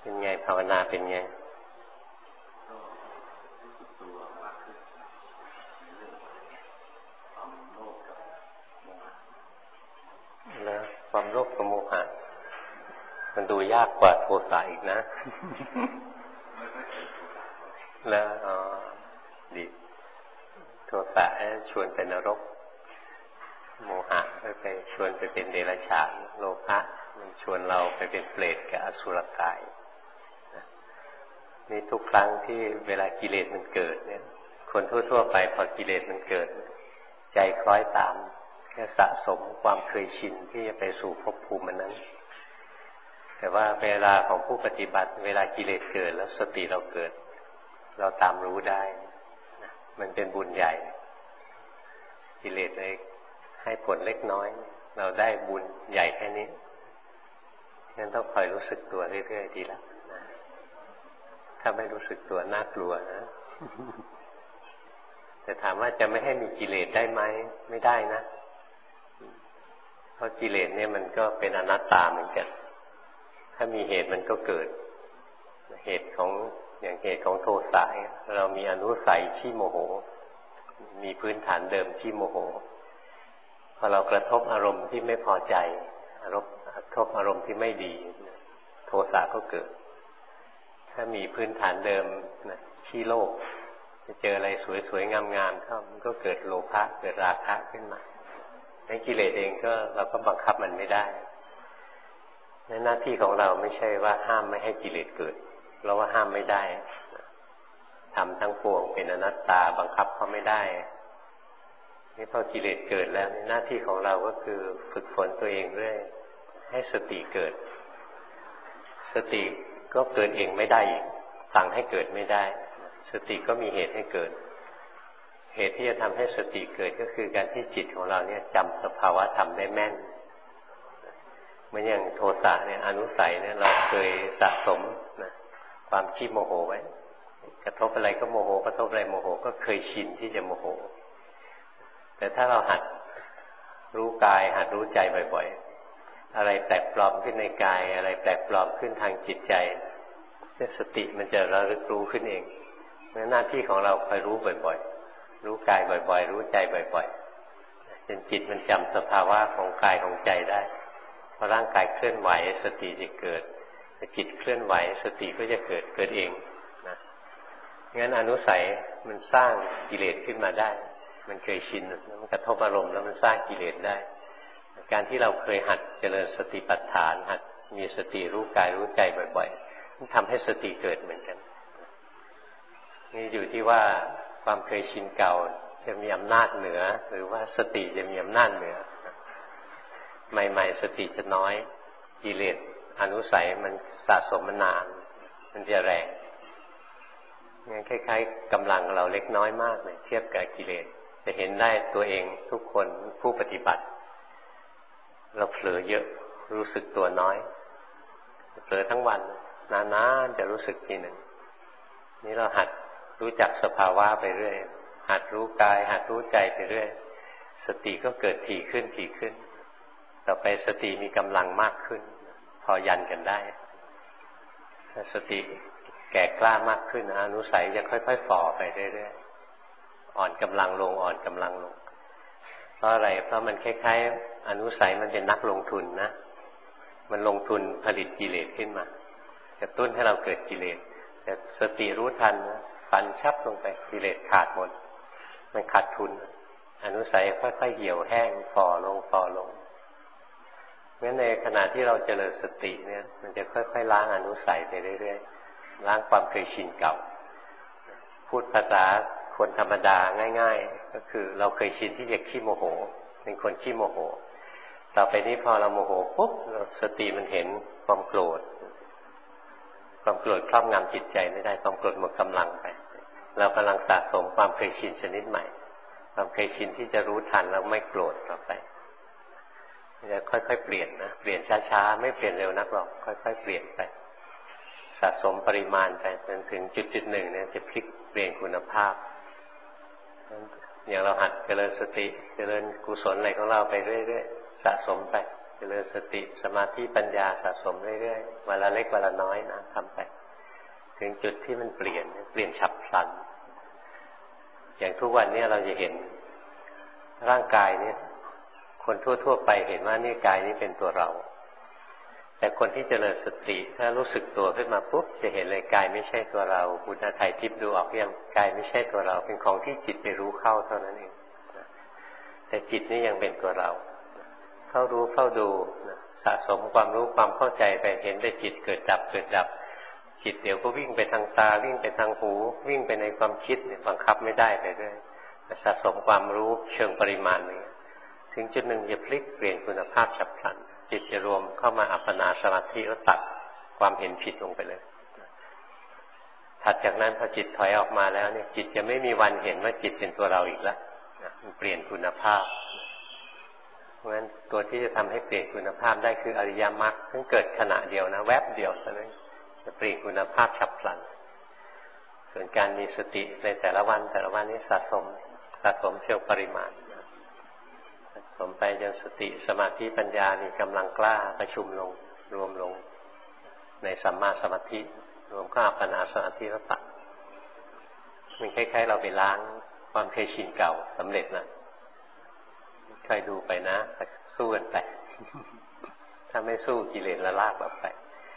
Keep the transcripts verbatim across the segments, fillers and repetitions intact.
เป็นไงภาวนาเป็นไงแล้วความโลภกับโมหะมันดูยากกว่าโทสะอีกนะแล้วอ๋อดีโทสะชวนไปนรกโมหะไปชวนไปเป็นเดรัจฉานโลภะมันชวนเราไปเป็นเปรตกับอสุรกายนี่ทุกครั้งที่เวลากิเลสมันเกิดเนี่ยคนทั่วๆไปพอกิเลสมันเกิดใจคล้อยตามแค่สะสมความเคยชินที่จะไปสู่ภพภูมินั้นแต่ว่าเวลาของผู้ปฏิบัติเวลากิเลสเกิดแล้วสติเราเกิดเราตามรู้ได้มันเป็นบุญใหญ่กิเลสเลยให้ผลเล็กน้อยเราได้บุญใหญ่แค่นี้งั้นต้องคอยรู้สึกตัวเรื่อยๆดีละนะถ้าไม่รู้สึกตัวน่ากลัวนะ แต่ถามว่าจะไม่ให้มีกิเลสได้ไหมไม่ได้นะเพราะกิเลสเนี่ยมันก็เป็นอนัตตาเหมือนกันถ้ามีเหตุมันก็เกิดเหตุของอย่างเหตุของโทสะเรามีอนุสัยที่โมโหมีพื้นฐานเดิมที่โมโหพอเรากระทบอารมณ์ที่ไม่พอใจอารมณ์กระทบอารมณ์ที่ไม่ดีโทสะก็เกิดถ้ามีพื้นฐานเดิมนะที่โลภจะเจออะไรสวยๆงามๆเข้ามันก็เกิดโลภะเกิดราคะขึ้นมาในกิเลสเองก็เราก็บังคับมันไม่ได้หน้าที่ของเราไม่ใช่ว่าห้ามไม่ให้กิเลสเกิดเราว่าห้ามไม่ได้ทำทั้งปวงเป็นอนัตตาบังคับเขาไม่ได้นี่พอกิเลสเกิดแล้วหน้าที่ของเราก็คือฝึกฝนตัวเองเรื่อยให้สติเกิดสติก็เกิดเองไม่ได้อีกสั่งให้เกิดไม่ได้สติก็มีเหตุให้เกิดเหตุที่จะทำให้สติเกิดก็คือการที่จิตของเราเนี่ยจำสภาวะธรรมได้แม่นเหมือนอย่างโทสะเนี่ยอนุสัยเนี่ยเราเคยสะสมนะความขี้โมโหไว้กระทบอะไรก็โมโหกระทบอะไรโมโหก็เคยชินที่จะโมโหแต่ถ้าเราหัดรู้กายหัดรู้ใจบ่อยๆอะไรแปลกปลอมขึ้นในกายอะไรแปลกปลอมขึ้นทางจิตใจสติมันจะระลึกรู้ขึ้นเองหน้าที่ของเราคอยรู้บ่อยๆรู้กายบ่อยๆรู้ใจบ่อยๆจนจิตมันจำสภาวะของกายของใจได้พอร่างกายเคลื่อนไหวสติจะเกิดจิตเคลื่อนไหวสติก็จะเกิดเกิดเองนะงั้นอนุสัยมันสร้างกิเลสขึ้นมาได้มันเคยชินมันกระทบอารมณ์แล้วมันสร้างกิเลสได้การที่เราเคยหัดเจริญสติปัฏฐานหัดมีสติรู้กายรู้ใจบ่อยๆมันทำให้สติเกิดเหมือนกันนี่อยู่ที่ว่าความเคยชินเก่าจะมีอำนาจเหนือหรือว่าสติจะมีอำนาจเหนือใหม่ๆสติจะน้อยกิเลสอนุสัยมันสะสมมานานมันจะแรงงั้นคล้ายๆกำลังเราเล็กน้อยมากเลยเทียบกับกิเลสจะเห็นได้ตัวเองทุกคนผู้ปฏิบัติเราเผลอเยอะรู้สึกตัวน้อยเผลอทั้งวันนานๆจะรู้สึกทีหนึ่งนี่เราหัดรู้จักสภาวะไปเรื่อยหัดรู้กายหัดรู้ใจไปเรื่อยสติก็เกิดถี่ขึ้นถี่ขึ้นต่อไปสติมีกำลังมากขึ้นพอยันกันได้ถ้าสติแก่กล้ามากขึ้นอนุสัยจะค่อยๆฝ่อไปเรื่อยๆอ่อนกำลังลงอ่อนกำลังลงเพราะอะไรเพราะมันคล้ายๆอนุสัยมันเป็นนักลงทุนนะมันลงทุนผลิตกิเลสขึ้นมากระตุ้นให้เราเกิดกิเลสแต่สติรู้ทันนะฟันชับลงไปกิเลสขาดหมดมันขาดทุนอนุสัยค่อยๆเหี่ยวแห้งฝ่อลงฝ่อลงงั้นในขณะที่เราเจริญสติเนี่ยมันจะค่อยๆล้างอนุสัยไปเรื่อยๆล้างความเคยชินเก่าพูดภาษาคนธรรมดาง่ายๆก็คือเราเคยชินที่จะขี้โมโหเป็นคนขี้โมโหต่อไปนี้พอเราโมโหปุ๊บสติมันเห็นความโกรธความโกรธครอบงำจิตใจไม่ได้ความโกรธหมดกำลังไปเรากำลังสะสมความเคยชินชนิดใหม่ความเคยชินที่จะรู้ทันแล้วไม่โกรธต่อไปจะค่อยๆเปลี่ยนนะเปลี่ยนช้าๆไม่เปลี่ยนเร็วนักหรอกค่อยๆเปลี่ยนไปสะสมปริมาณไปจนถึงจุดๆหนึ่งเนี่ยจะพลิกเปลี่ยนคุณภาพอย่างเราหัดเจริญสติเจริญกุศลอะไรของเราไปเรื่อยๆสะสมไปจริญสติสมาธิปัญญาสะสมเรื่อยๆวันละเล็กวันละน้อยนะทำไปถึงจุดที่มันเปลี่ยนเปลี่ยนฉับพลันอย่างทุกวันนี้เราจะเห็นร่างกายนี้คนทั่วๆไปเห็นว่านี่กายนี้เป็นตัวเราแต่คนที่เจริญสติถ้ารู้สึกตัวขึ้นมาปุ๊บจะเห็นเลยกายไม่ใช่ตัวเราคุณอาทัยทิพย์ดูออกยังกายไม่ใช่ตัวเราเป็นของที่จิตไปรู้เข้าเท่านั้นเองแต่จิตนี่ยังเป็นตัวเราเฝ้ารู้เฝ้าดูสะสมความรู้ความเข้าใจไปเห็นได้จิตเกิดดับเกิดดับจิตเดี๋ยวก็วิ่งไปทางตาวิ่งไปทางหูวิ่งไปในความคิดเนี่ยบังคับไม่ได้ไปเรื่อยสะสมความรู้เชิงปริมาณนี้ถึงจุดหนึ่งจะพลิกเปลี่ยนคุณภาพฉับพลันจิตจะรวมเข้ามาอัปปนาสมาธิแล้วตัดความเห็นผิดลงไปเลยถัดจากนั้นพอจิตถอยออกมาแล้วเนี่ยจิตจะไม่มีวันเห็นว่าจิตเป็นตัวเราอีกแล้วมันเปลี่ยนคุณภาพเพราะฉะนั้นตัวที่จะทำให้เปลี่ยนคุณภาพได้คืออริยมรรคซึ่งเกิดขณะเดียวนะแวบเดียวเท่านั้นจะเปลี่ยนคุณภาพฉับพลันส่วนการมีสติในแต่ละวันแต่ละวันนี้สะสมสะสมเชิงปริมาณสะสมไปจนสติสมาธิปัญญามีกำลังกล้าประชุมลงรวมลงในสัมมาสมาธิรวมก็อัปปนาสมาธิแล้วตัดมันคล้ายๆเราไปล้างความเคยชินเก่าสำเร็จนะใครดูไปนะสู้กันไป ถ้าไม่สู้กิเลสละลากแบบไป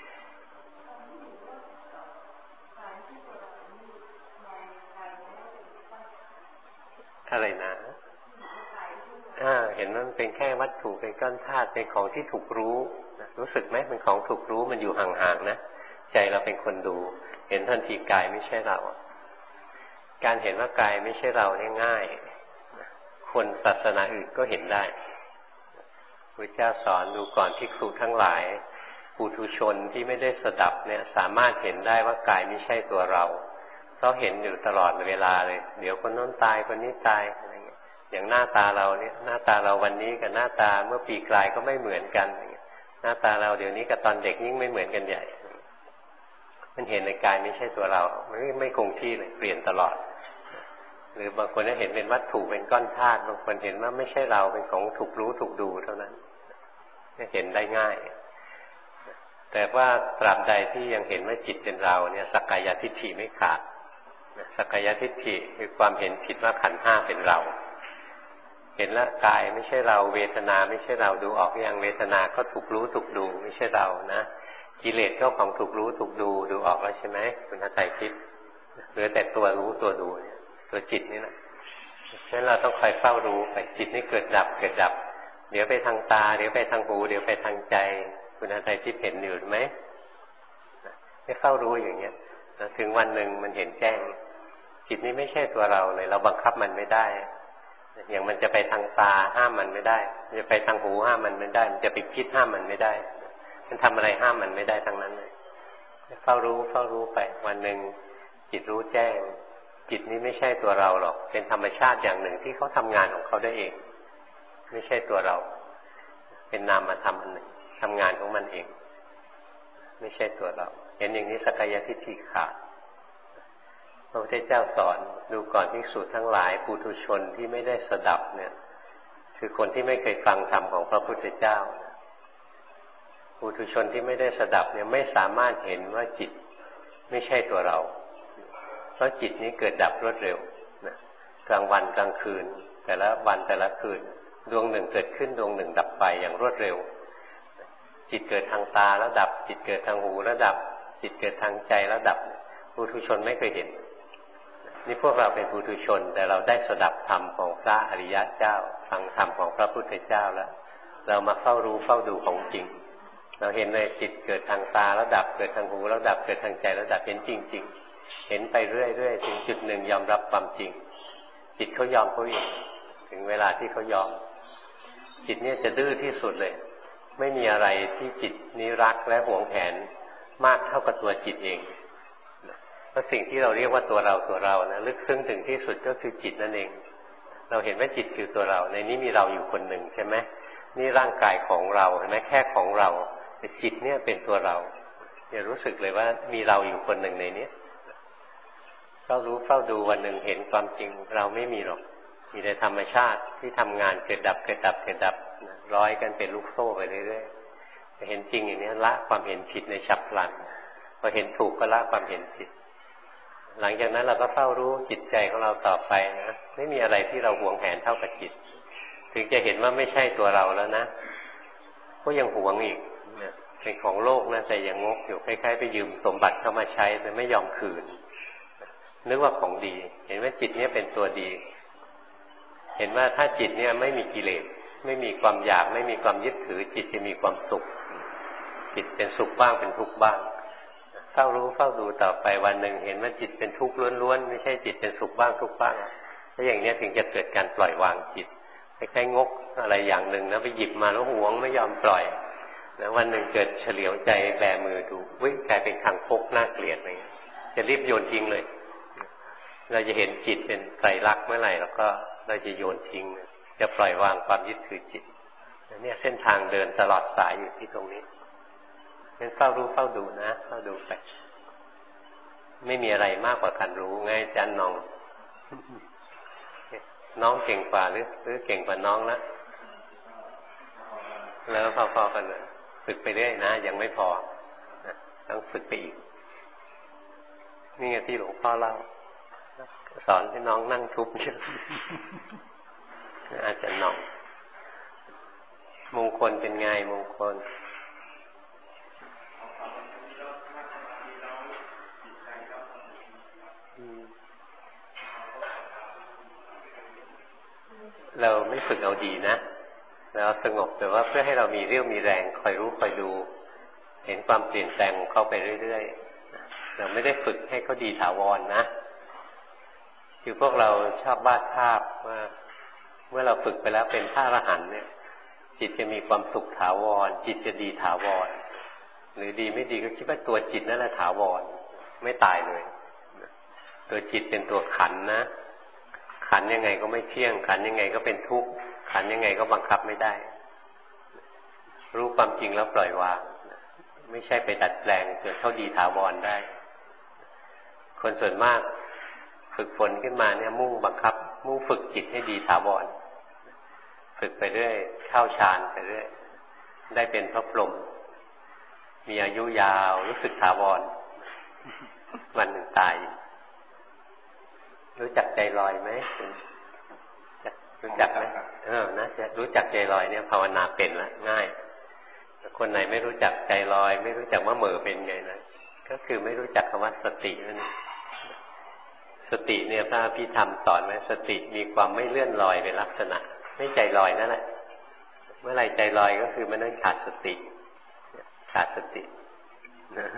อะไรนะอ่าเห็นมันเป็นแค่วัตถุเป็นก้อนธาตุเป็นของที่ถูกรู้นะรู้สึกไหมเป็นของถูกรู้มันอยู่ห่างๆนะใจเราเป็นคนดูเห็นทันทีกายไม่ใช่เราการเห็นว่ากายไม่ใช่เราเนี่ยง่ายคนศาสนาอื่นก็เห็นได้พระเจ้าสอนดูก่อนภิกษุทั้งหลายปุถุชนที่ไม่ได้สดับเนี่ยสามารถเห็นได้ว่ากายไม่ใช่ตัวเราเขาเห็นอยู่ตลอดเวลาเลยเดี๋ยวคนโน้นตายคนนี้ตายอะไรเงี้ยอย่างหน้าตาเราเนี่ยหน้าตาเราวันนี้กับหน้าตาเมื่อปีกลายก็ไม่เหมือนกันหน้าตาเราเดี๋ยวนี้กับตอนเด็กยิ่งไม่เหมือนกันใหญ่มันเห็นในกายไม่ใช่ตัวเราไม่ไม่คงที่เลยเปลี่ยนตลอดหรือบางคนเห็นเป็นวัตถุเป็นก้อนธาตุบางคนเห็นว่าไม่ใช่เราเป็นของถูกรู้ถูกดูเท่านั้นเห็นได้ง่ายแต่ว่าตราบใดที่ยังเห็นว่าจิตเป็นเราเนี่ยสักกายทิฏฐิไม่ขาดสักกายทิฏฐิคือความเห็นผิดว่าขันธ์ห้าเป็นเราเห็นแล้วกายไม่ใช่เราเวทนาไม่ใช่เราดูออกอย่างเวทนาก็ถูกรู้ถูกดูไม่ใช่เรานะกิเลสก็ของถูกรู้ถูกดูดูออกแล้วใช่ไหมคุณทัยทิพย์เหลือแต่ตัวรู้ตัวดูเนี่ยตัวจิตนี่แหละฉะนั้นเราต้องคอยเฝ้ารู้ไปจิตนี่เกิดดับเกิดดับเดี๋ยวไปทางตาเดี๋ยวไปทางหูเดี๋ยวไปทางใจคุณทัยทิพย์เห็นอยู่ไหมให้เฝ้ารู้อย่างเงี้ยถึงวันหนึ่งมันเห็นแจ้งจิตนี้ไม่ใช่ตัวเราเลยเราบังคับมันไม่ได้อย่างมันจะไปทางตาห้ามมันไม่ได้มันจะไปทางหูห้ามมันไม่ได้มันจะไปคิดห้ามมันไม่ได้มันทำอะไรห้ามมันไม่ได้ทั้งนั้นเลยเฝ้ารู้เฝ้ารู้ไปวันหนึ่งจิตรู้แจ้งจิตนี้ไม่ใช่ตัวเราหรอกเป็นธรรมชาติอย่างหนึ่งที่เขาทำงานของเขาได้เองไม่ใช่ตัวเราเป็นนามธรรมอันหนึ่งทำงานของมันเองไม่ใช่ตัวเราเห็นอย่างนี้สักกายทิฏฐิขาดพระพุทธเจ้าสอนดูก่อนภิกษุทั้งหลายปุถุชนที่ไม่ได้สดับเนี่ยคือคนที่ไม่เคยฟังธรรมของพระพุทธเจ้าปุถุชนที่ไม่ได้สดับเนี่ยไม่สามารถเห็นว่าจิตไม่ใช่ตัวเราเพราะจิตนี้เกิดดับรวดเร็วนะกลางวันกลางคืนแต่ละวันแต่ละคืนดวงหนึ่งเกิดขึ้นดวงหนึ่งดับไปอย่างรวดเร็วจิตเกิดทางตาแล้วดับจิตเกิดทางหูแล้วดับจิตเกิดทางใจแล้วดับปุถุชนไม่เคยเห็นนี่พวกเราเป็นปุถุชนแต่เราได้สดับธรรมของพระอริยะเจ้าฟังธรรมของพระพุทธเจ้าแล้วเรามาเฝ้ารู้เฝ้าดูของจริงเราเห็นเลยจิตเกิดทางตาแล้วดับเกิดทางหูแล้วดับเกิดทางใจแล้วดับเห็นจริงๆเห็นไปเรื่อยๆถึงจุดหนึ่งยอมรับความจริงจิตเขายอมเขาเองถึงเวลาที่เขายอมจิตเนี่ยจะดื้อที่สุดเลยไม่มีอะไรที่จิตนี้รักและหวงแหนมากเท่ากับตัวจิตเองเพราะสิ่งที่เราเรียกว่าตัวเราตัวเรานะลึกซึ้งถึงที่สุดก็คือจิตนั่นเองเราเห็นว่าจิตคือตัวเราในนี้มีเราอยู่คนหนึ่งใช่ไหมนี่ร่างกายของเราเห็นไหมแค่ของเราแต่จิตเนี่ยเป็นตัวเราอย่ารู้สึกเลยว่ามีเราอยู่คนหนึ่งในนี้เฝ้ารู้เฝ้าดูวันหนึ่งเห็นความจริงเราไม่มีหรอกมีแต่ธรรมชาติที่ทำงานเกิดดับเกิดดับเกิดดับนะร้อยกันเป็นลูกโซ่ไปเรื่อยๆจะเห็นจริงอย่างนี้ละความเห็นผิดในฉับพลันพอเห็นถูกก็ละความเห็นผิดหลังจากนั้นเราก็เฝ้ารู้จิตใจของเราต่อไปนะไม่มีอะไรที่เราหวงแหนเท่ากับจิตถึงจะเห็นว่าไม่ใช่ตัวเราแล้วนะก็ยังหวงอีกนะเป็นของโลกนะแต่ยังงกอยู่คล้ายๆไปยืมสมบัติเข้ามาใช้แต่ไม่ยอมคืนนึกว่าของดีเห็นว่าจิตเนี่ยเป็นตัวดีเห็นว่าถ้าจิตเนี่ยไม่มีกิเลสไม่มีความอยากไม่มีความยึดถือจิตจะมีความสุขจิตเป็นสุขบ้างเป็นทุกข์บ้างเฝ้ารู้เฝ้าดูต่อไปวันหนึ่งเห็นว่าจิตเป็นทุกข์ล้วนๆไม่ใช่จิตเป็นสุขบ้างทุกข์บ้างถ้าอย่างนี้ถึงจะเกิดการปล่อยวางจิตคล้ายๆงกอะไรอย่างหนึ่งนะไปหยิบมาแล้วหวงไม่ยอมปล่อยแล้ววันหนึ่งเกิดเฉลียวใจแบมือดูวิ่งกลายเป็นคางคกน่าเกลียดอะไรเงี้ยจะรีบโยนทิ้งเลยเราจะเห็นจิตเป็นไตรลักษณ์เมื่อไหร่แล้วก็เราจะโยนทิ้งจะปล่อยวางความยึดถือจิตเนี่ยเส้นทางเดินตลอดสายอยู่ที่ตรงนี้งั้นเฝ้ารู้เฝ้าดูนะเฝ้าดูไปไม่มีอะไรมากกว่าการรู้ไงจันน้องน้องเก่งกว่าหรือหรือเก่งกว่าน้องละแล้วพอๆกันเลยฝึกไปเรื่อยนะยังไม่พอต้องฝึกไปอีกนี่ไงที่หลวงพ่อเล่าสอนให้น้องนั่งทุบเยอะอาจจะหน่องมงคลเป็นไงมงคลเราไม่ฝึกเอาดีนะเราสงบแต่ว่าเพื่อให้เรามีเรี่ยวมีแรงคอยรู้คอยดูเห็นความเปลี่ยนแปลงของเขาไปเรื่อยๆเราไม่ได้ฝึกให้เขาดีถาวร นะคือพวกเราชอบวาดภาพว่าเมื่อเราฝึกไปแล้วเป็นพระอรหันต์เนี่ยจิตจะมีความสุขถาวรจิตจะดีถาวรหรือดีไม่ดีก็คิดว่าตัวจิตนั่นแหละถาวรไม่ตายเลยตัวจิตเป็นตัวขันนะขันยังไงก็ไม่เที่ยงขันยังไงก็เป็นทุกข์ขันยังไงก็บังคับไม่ได้รู้ความจริงแล้วปล่อยวางไม่ใช่ไปดัดแปลงจนเข้าดีถาวรได้คนส่วนมากฝึกฝนขึ้นมาเนี่ยมุ่งบังคับมุ่งฝึกจิตให้ดีถาวรฝึกไปเรื่อยเข้าฌานไปเรื่อยได้เป็นพระพรหมมีอายุยาวรู้สึกถาวรวันหนึ่งตายรู้จักใจลอยไหมรู้จักไหมเออนะจะรู้จักใจลอยเนี่ยภาวนาเป็นละง่ายคนไหนไม่รู้จักใจลอยไม่รู้จักว่าเหม่อเป็นไงนะก็คือไม่รู้จักคำว่าสตินั่นสติเนี่ยพระอภิธรรมสอนไว้สติมีความไม่เลื่อนลอยเป็นลักษณะไม่ใจลอยนั่นแหละเมื่อไหร่ใจลอยก็คือมันต้องขาดสติขาดสตินะ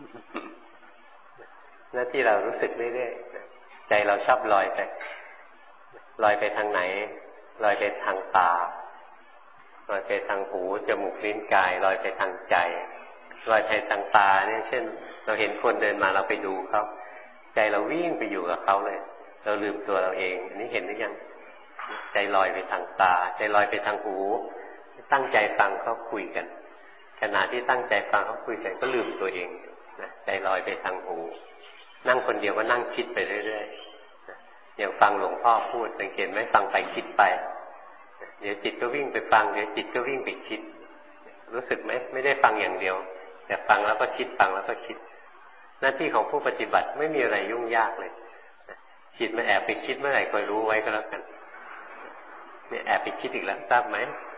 หน้าที่เรารู้สึกเรื่อยๆใจเราชอบลอยไปลอยไปทางไหนลอยไปทางตาลอยไปทางหูจมูกลิ้นกายลอยไปทางใจลอยไปทางตาเนี่ยเช่นเราเห็นคนเดินมาเราไปดูเขาใจเราวิ่งไปอยู่กับเขาเลยเราลืมตัวเราเองอันนี้เห็นหรือยังใจลอยไปทางตาใจลอยไปทางหูตั้งใจฟังเขาคุยกันขณะที่ตั้งใจฟังเขาคุยกันก็ลืมตัวเองนะใจลอยไปทางหูนั่งคนเดียวก็นั่งคิดไปเรื่อยๆอย่างฟังหลวงพ่อพูดสังเกตไหมฟังไปคิดไปเดี๋ยวจิตก็วิ่งไปฟังเดี๋ยวจิตก็วิ่งไปคิดรู้สึกไหมไม่ได้ฟังอย่างเดียวแต่ฟังแล้วก็คิดฟังแล้วก็คิดหน้าที่ของผู้ปฏิบัติไม่มีอะไรยุ่งยากเลยจิตมันแอบไปคิดเมื่อไหร่คอยรู้ไว้ก็แล้วกันเนี่ยแอบไปคิดอีกแล้วทราบไหม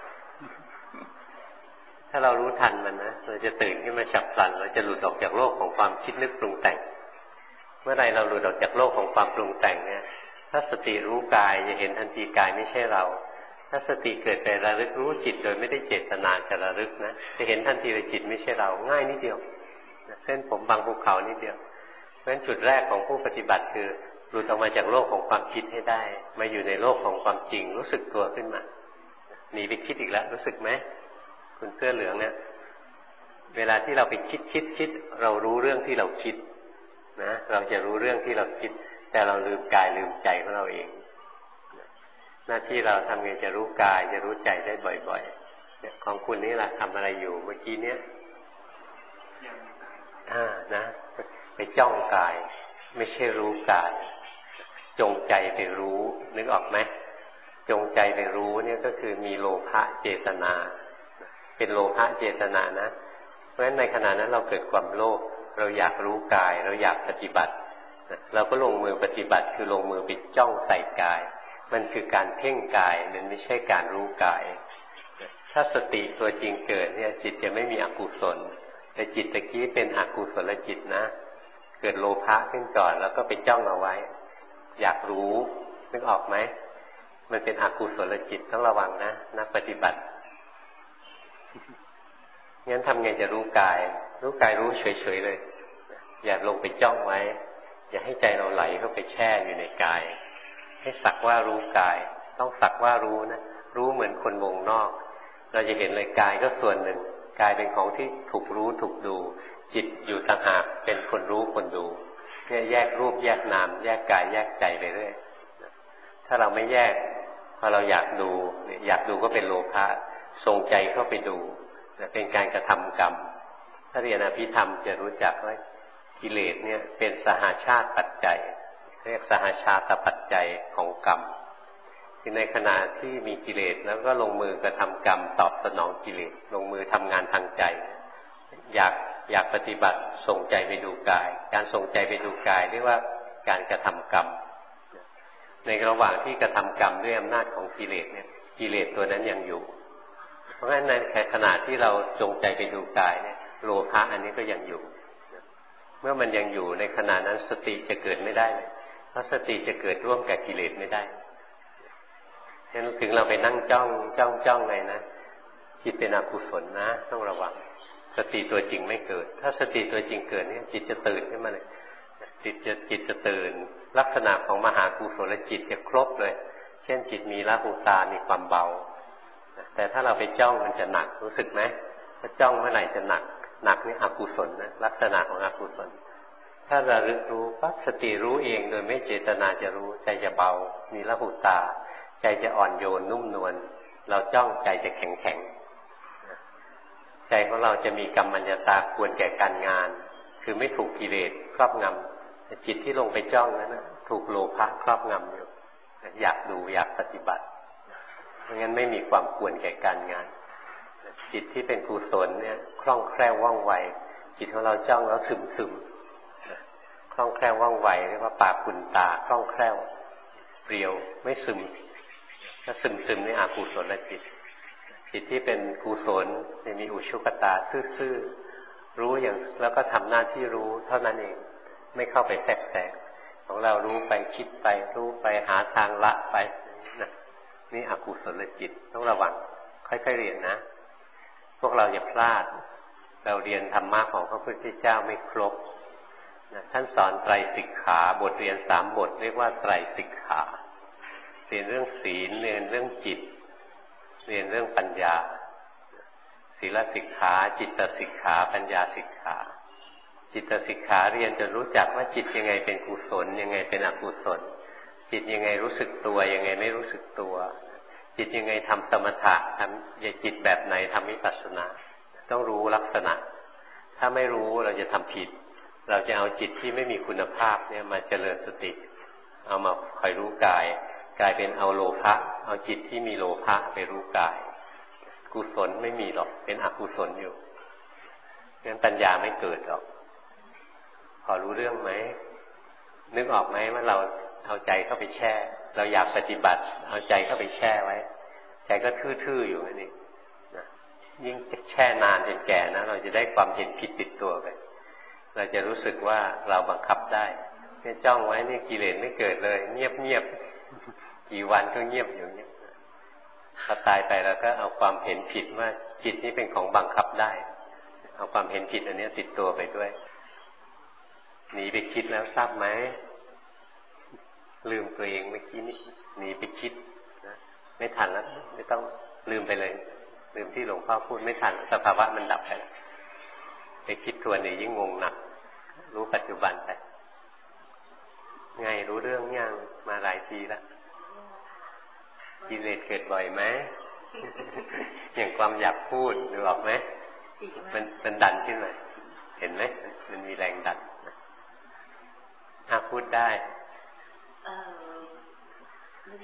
ถ้าเรารู้ทันมันนะเราจะตื่นขึ้นมาฉับพลันเราจะหลุดออกจากโลกของความคิดนึกปรุงแต่งเมื่อไรเราหลุดออกจากโลกของความปรุงแต่งเนี่ยถ้าสติรู้กายจะเห็นทันทีกายไม่ใช่เราถ้าสติเกิดไประลึกรู้จิตโดยไม่ได้เจตนาจะระลึกนะจะเห็นทันทีเลยจิตไม่ใช่เราง่ายนิดเดียวเส้นผมบางภูเขานิดเดียวเพราะฉะนั้นจุดแรกของผู้ปฏิบัติคือหลุดออกมาจากโลกของความคิดให้ได้มาอยู่ในโลกของความจริงรู้สึกตัวขึ้นมาหนีไปคิดอีกแล้วรู้สึกไหมคุณเสื้อเหลืองเนี่ยเวลาที่เราไปคิดคิดคิดเรารู้เรื่องที่เราคิดนะเราจะรู้เรื่องที่เราคิดแต่เราลืมกายลืมใจของเราเองหน้าที่เราทำไงจะรู้กายจะรู้ใจได้บ่อยๆของคุณนี่แหละทำอะไรอยู่เมื่อกี้เนี้ยอ่านะไปจ้องกายไม่ใช่รู้กายจงใจไปรู้นึกออกไหมจงใจไปรู้เนี่ยก็คือมีโลภะเจตนาเป็นโลภะเจตนานะเพราะฉะนั้นในขณะนั้นเราเกิดความโลภเราอยากรู้กายเราอยากปฏิบัติเราก็ลงมือปฏิบัติคือลงมือไปจ้องใส่กายมันคือการเพ่งกายมันไม่ใช่การรู้กายถ้าสติตัวจริงเกิดเนี่ยจิตจะไม่มีอกุศลแต่จิตตะกี้เป็นอกุศลจิตนะเกิดโลภะขึ้นก่อนแล้วก็ไปจ้องเอาไว้อยากรู้นึกออกไหมมันเป็นอกุศลจิตต้องระวังนะนักปฏิบัติงั้นทำไงจะรู้กายรู้กายรู้เฉยๆเลยอย่าลงไปจ้องไว้อย่าให้ใจเราไหลเข้าไปแช่อยู่ในกายให้สักว่ารู้กายต้องสักว่ารู้นะรู้เหมือนคนวงนอกเราจะเห็นเลยกายก็ส่วนหนึ่งกายเป็นของที่ถูกรู้ถูกดูจิตอยู่ต่างหากเป็นคนรู้คนดูเนี่ยแยกรูปแยกนามแยกกายแยกใจไปเรื่อยถ้าเราไม่แยกพอเราอยากดูอยากดูก็เป็นโลภะทรงใจเข้าไปดูเป็นการกระทำกรรมถ้าเรียนอภิธรรมจะรู้จักว่ากิเลสเนี่ยเป็นสหชาติปัจจัยเรียกสหชาตปัจจัยของกรรมคือในขณะที่มีกิเลสแล้วก็ลงมือกระทำกรรมตอบสนองกิเลสลงมือทำงานทางใจอยากอยากปฏิบัติส่งใจไปดูกายการส่งใจไปดูกายเรียกว่าการกระทำกรรมในระหว่างที่กระทำกรรมด้วยอำนาจของกิเลสเนี่ยกิเลสตัวนั้นยังอยู่เพราะฉะนั้นในขณะที่เราจงใจไปดูกายเนี่ยโลภะอันนี้ก็ยังอยู่เมื่อมันยังอยู่ในขณะนั้นสติจะเกิดไม่ได้เลยเพราะสติจะเกิดร่วมกับกิเลสไม่ได้ฉะนั้นถึงเราไปนั่งจ้องจ้องจ้องไงนะจิตเป็นอกุศลนะต้องระวังสติตัวจริงไม่เกิดถ้าสติตัวจริงเกิดเนี่ยจิตจะตื่นขึ้นมาเลยจิตจะจิตจะตื่นลักษณะของมหากุศลจิตจะครบเลยเช่นจิตมีละหูตามีความเบาแต่ถ้าเราไปจ้องมันจะหนักรู้สึกไหมถ้าจ้องเมื่อไหร่จะหนักหนักนี่อกุศลนะลักษณะของอกุศลถ้าระลึกรู้ปั๊บสติรู้เองโดยไม่เจตนาจะรู้ใจจะเบามีละหูตาใจจะอ่อนโยนนุ่มนวลเราจ้องใจจะแข็งแข็งใจของเราจะมีกรรมัญญาตาควรแก่การงานคือไม่ถูกกิเลสครอบงำแต่จิตที่ลงไปจ้องนั้นนะถูกโลภะครอบงำอยู่อยากดูอยากปฏิบัติเพราะงั้นไม่มีความควรแก่การงานจิตที่เป็นกุศลเนี่ยคล่องแคล่วว่องไวจิตของเราจ้องแล้วซึมซึมคล่องแคล่วว่องไวเรียกว่าปากุณตาคล่องแคล่วเปรียวไม่ซึมถ้าซึมซึมนี่อกุศลจิตจิตที่เป็นกุศลจะมีอุชุกตาซื่อๆรู้อย่างแล้วก็ทำหน้าที่รู้เท่านั้นเองไม่เข้าไปแทรกแซงของเรารู้ไปคิดไปรู้ไปหาทางละไปนะนี่อกุศลจิตต้องระวังค่อยๆเรียนนะพวกเราอย่าพลาดเราเรียนธรรมะของพระพุทธเจ้าไม่ครบนะท่านสอนไตรสิกขาบทเรียนสามบทเรียกว่าไตรสิกขาเรียนเรื่องศีลเรียนเรื่องจิตเรียนเรื่องปัญญาศีลสิกขาจิตสิกขาปัญญาสิกขาจิตสิกขาเรียนจะรู้จักว่าจิตยังไงเป็นกุศลยังไงเป็นอกุศลจิตยังไงรู้สึกตัวยังไงไม่รู้สึกตัวจิตยังไงทำสมถะทำจิตแบบไหนทำวิปัสสนาต้องรู้ลักษณะถ้าไม่รู้เราจะทำผิดเราจะเอาจิตที่ไม่มีคุณภาพเนี่ยมาเจริญสติเอามาคอยรู้กายกลายเป็นเอาโลภะเอาจิตที่มีโลภะไปรู้กายกุศลไม่มีหรอกเป็นอกุศลอยู่งั้นปัญญาไม่เกิดหรอกพอรู้เรื่องไหมนึกออกไหมว่าเราเอาใจเข้าไปแช่เราอยากปฏิบัติเอาใจเข้าไปแช่ไว้ใจก็ทื่อๆอยู่นี่นะยิ่งแช่นานจนแก่นะเราจะได้ความเห็นผิดติดตัวไปเราจะรู้สึกว่าเราบังคับได้แค่จ้องไว้นี่กิเลสไม่เกิดเลยเงียบๆกี่วันก็เงียบอยู่เงี้ยพอตายไปเราก็เอาความเห็นผิดว่าจิตนี้เป็นของบังคับได้เอาความเห็นผิดอันนี้ติดตัวไปด้วยหนีไปคิดแล้วทราบไหมลืมตัวเองเมื่อกี้นี้หนีไปคิดนะไม่ทันแล้วไม่ต้องลืมไปเลยลืมที่หลวงพ่อพูดไม่ทันสภาวะมันดับไปไปคิดทวนนี่ยิ่งงงหนักรู้ปัจจุบันไปไงรู้เรื่องยังมาหลายทีแล้วกิเลสเกิดบ่อยไหม อย่างความอยากพูดดูออกไหมมันมันดันขึ้นมาเห็นไหมมันมีแรงดันอ่ะพูดได้เออไม่ได้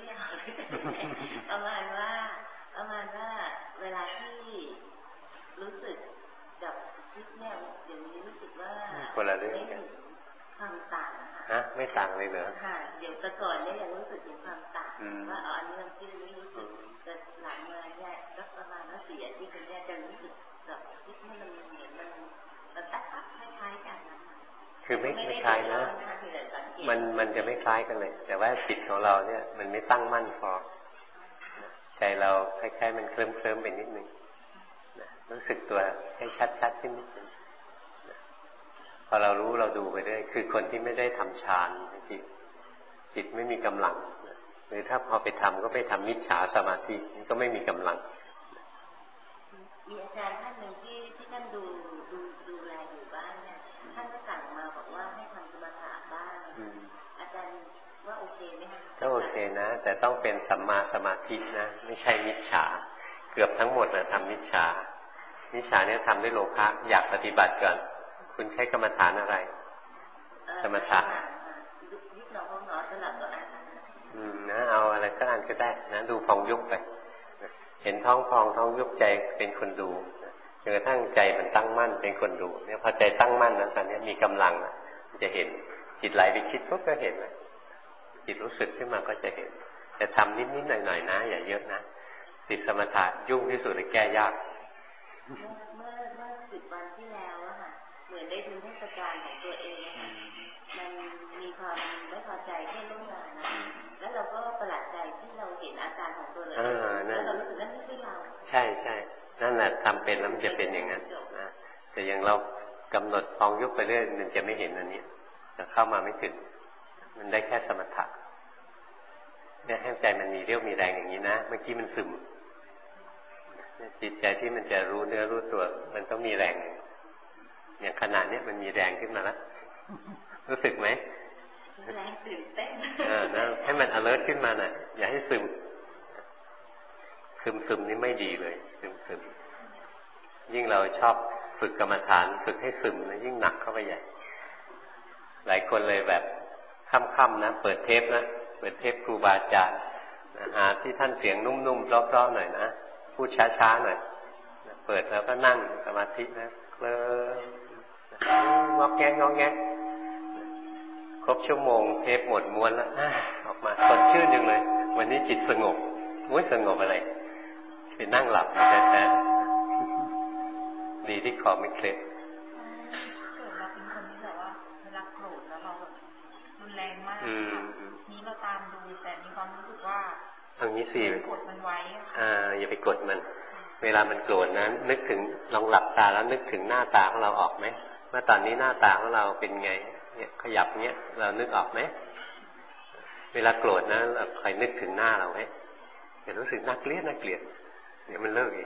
ประมาณว่าประมาณว่าเวลาที่รู้สึกกับคิดเนี่ยเดี๋ยวนี้รู้สึกว่าคนละเรื่องกันความต่างฮะไม่ต่างเลยเหรอค่ะเดี๋ยวแต่ก่อนเนี่ยยังรู้สึกถึงความต่างว่าอ๋ออันนี้มันคิดไม่รู้สึกแต่หลังมาเนี่ยก็ประมาณว่าสี่อาทิตย์เนี่ยจะรู้สึกกับคิดว่ามันเหมือนมันมันตัดตัดคล้ายๆกันคือไม่ไม่คล้ายนะมันมันจะไม่คล้ายกันเลยแต่ว่าจิตของเราเนี่ยมันไม่ตั้งมั่นพอใจเราคล้ายๆมันเคลิ้มเคลิ้มไปนิดนึงรู้สึกตัวให้ชัดๆขึ้นนิดนึงพอเรารู้เราดูไปเรื่อยคือคนที่ไม่ได้ทำฌานจิตจิตไม่มีกำลังหรือถ้าพอไปทำก็ไปทำมิจฉาสมาธิก็ไม่มีกำลังมีอาจารย์ท่านหนึ่งที่ที่ท่านดูดูดูแลอยู่บ้านเนี่ยท่านก็สั่งมาบอกว่าให้ทำสมถะบ้างอาจารย์ว่าโอเคไหมคะก็โอเคนะแต่ต้องเป็นสัมมาสมาธินะไม่ใช่มิจฉาเกือบทั้งหมดนะทำมิจฉามิจฉาเนี่ยทำด้วยโลภะอยากปฏิบัติก่อนคุณใช้กรรมฐานอะไรสมถะยุบหนอพองหนอสลับตัวอ่านอืมนะเอาอะไรก็อ่านก็ได้นะดูพองยุบไปเห็นท้องพองท้องยุบใจเป็นคนดูจนกระทั่งใจมันตั้งมั่นเป็นคนดูเนี่ยพอใจตั้งมั่นนะตอนนี้มีกำลังนะจะเห็นจิตไหลไปคิดปุ๊บก็เห็นเลยจิตรู้สึกขึ้นมาก็จะเห็นจะทำนิดๆหน่อยๆนะอย่าเยอะนะติดสมถะยุ่งที่สุดเลยแก้ยากเมื่อเมื่อเมื่อสิบวันที่แล้วอะค่ะเหมือนได้ดูเทศกาลของตัวเองมันมีความไม่พอใจแค่ล่วงหน้านะแล้วเราก็ประหลาดใจที่เราเห็นอาการของตัวเราแล้วเรารู้สึกว่านี่คือเราใช่ใช่นั่นแหละทำเป็นแล้วมันจะเป็นอย่างนั้นนะแต่อย่างเรากำหนดพองยุบไปเรื่อยมันจะไม่เห็นอันนี้จะเข้ามาไม่ถึงมันได้แค่สมถะเนี่ยให้ใจมันมีเรี่ยวมีแรงอย่างนี้นะเมื่อกี้มันซึมจิตใจที่มันจะรู้เนื้อรู้ตัวมันต้องมีแรงอย่างขนาดนี้มันมีแรงขึ้นมาแล้วรู้สึกไหมแรงตื่นเต้นเออนะให้มัน alert ขึ้นมาหน่อยอย่าให้ซึมซึมซึมนี่ไม่ดีเลยซึมซึมยิ่งเราชอบฝึกกรรมฐานฝึกให้ซึมนะยิ่งหนักเข้าไปใหญ่หลายคนเลยแบบค่ำๆนะเปิดเทปนะเปิดเทปครูบาอาจารย์หาที่ท่านเสียงนุ่มๆเพราะๆหน่อยนะพูดช้าๆหน่อยเปิดแล้วก็นั่งสมาธินะเคลิ้มงอกแงงงอกแงงครบชั่วโมงเทปหมดม้วนแล้วออกมาสดชื่นจังเลยวันนี้จิตสงบมุ้ยสงบอะไรไปนั่งหลับแท้ๆดีที่ขอไม่เคล็ดเกิดเราเป็นคนที่แบบว่าเวลาโกรธแล้วเรารุนแรงมากนี้เราตามดูแต่มีความรู้สึกว่าทางนี้สิกดมันไว้อ่าอย่าไปกดมันเวลามันโกรธนั้นนึกถึงลองหลับตาแล้วนึกถึงหน้าตาของเราออกไหมเมื่อตอนนี้หน้าตาของเราเป็นไงเนี่ยขยับเนี้ยเรานึกออกไหมเวลาโกรธนะเราคอยนึกถึงหน้าเราไหมจะรู้สึกน่าเกลียดน่าเกลียดเดี๋ยวมันเลิกเอง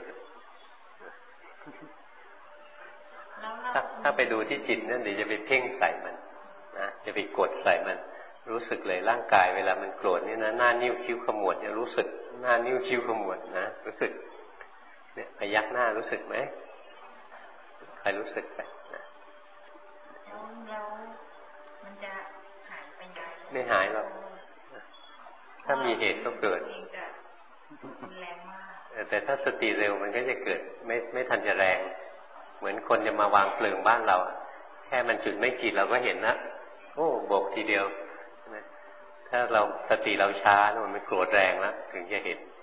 ถ้าถ้าไปดูที่จิตนั่นเดี๋ยวจะไปเพ่งใส่มันนะจะไปกดใส่มันรู้สึกเลยร่างกายเวลามันโกรธนี่นะหน้านิ้วคิ้วขมวดจะรู้สึกหน้านิ้วคิ้วขมวดนะรู้สึกเนี่ยพยักหน้ารู้สึกไหมใครรู้สึกไปนะแล้วมันจะหายไปไหมไม่หายหรอกถ้ามีเหตุก็เกิดแรงมากแต่ถ้าสติเร็วมันก็จะเกิดไม่ไม่ทันจะแรงเหมือนคนจะมาวางเพลิงบ้านเราแค่มันจุดไม่กี่เราก็เห็นนะโอ้โบกทีเดียวถ้าเราสติเราช้ามันไม่โกรธแรงแล้วถึงจะเห็น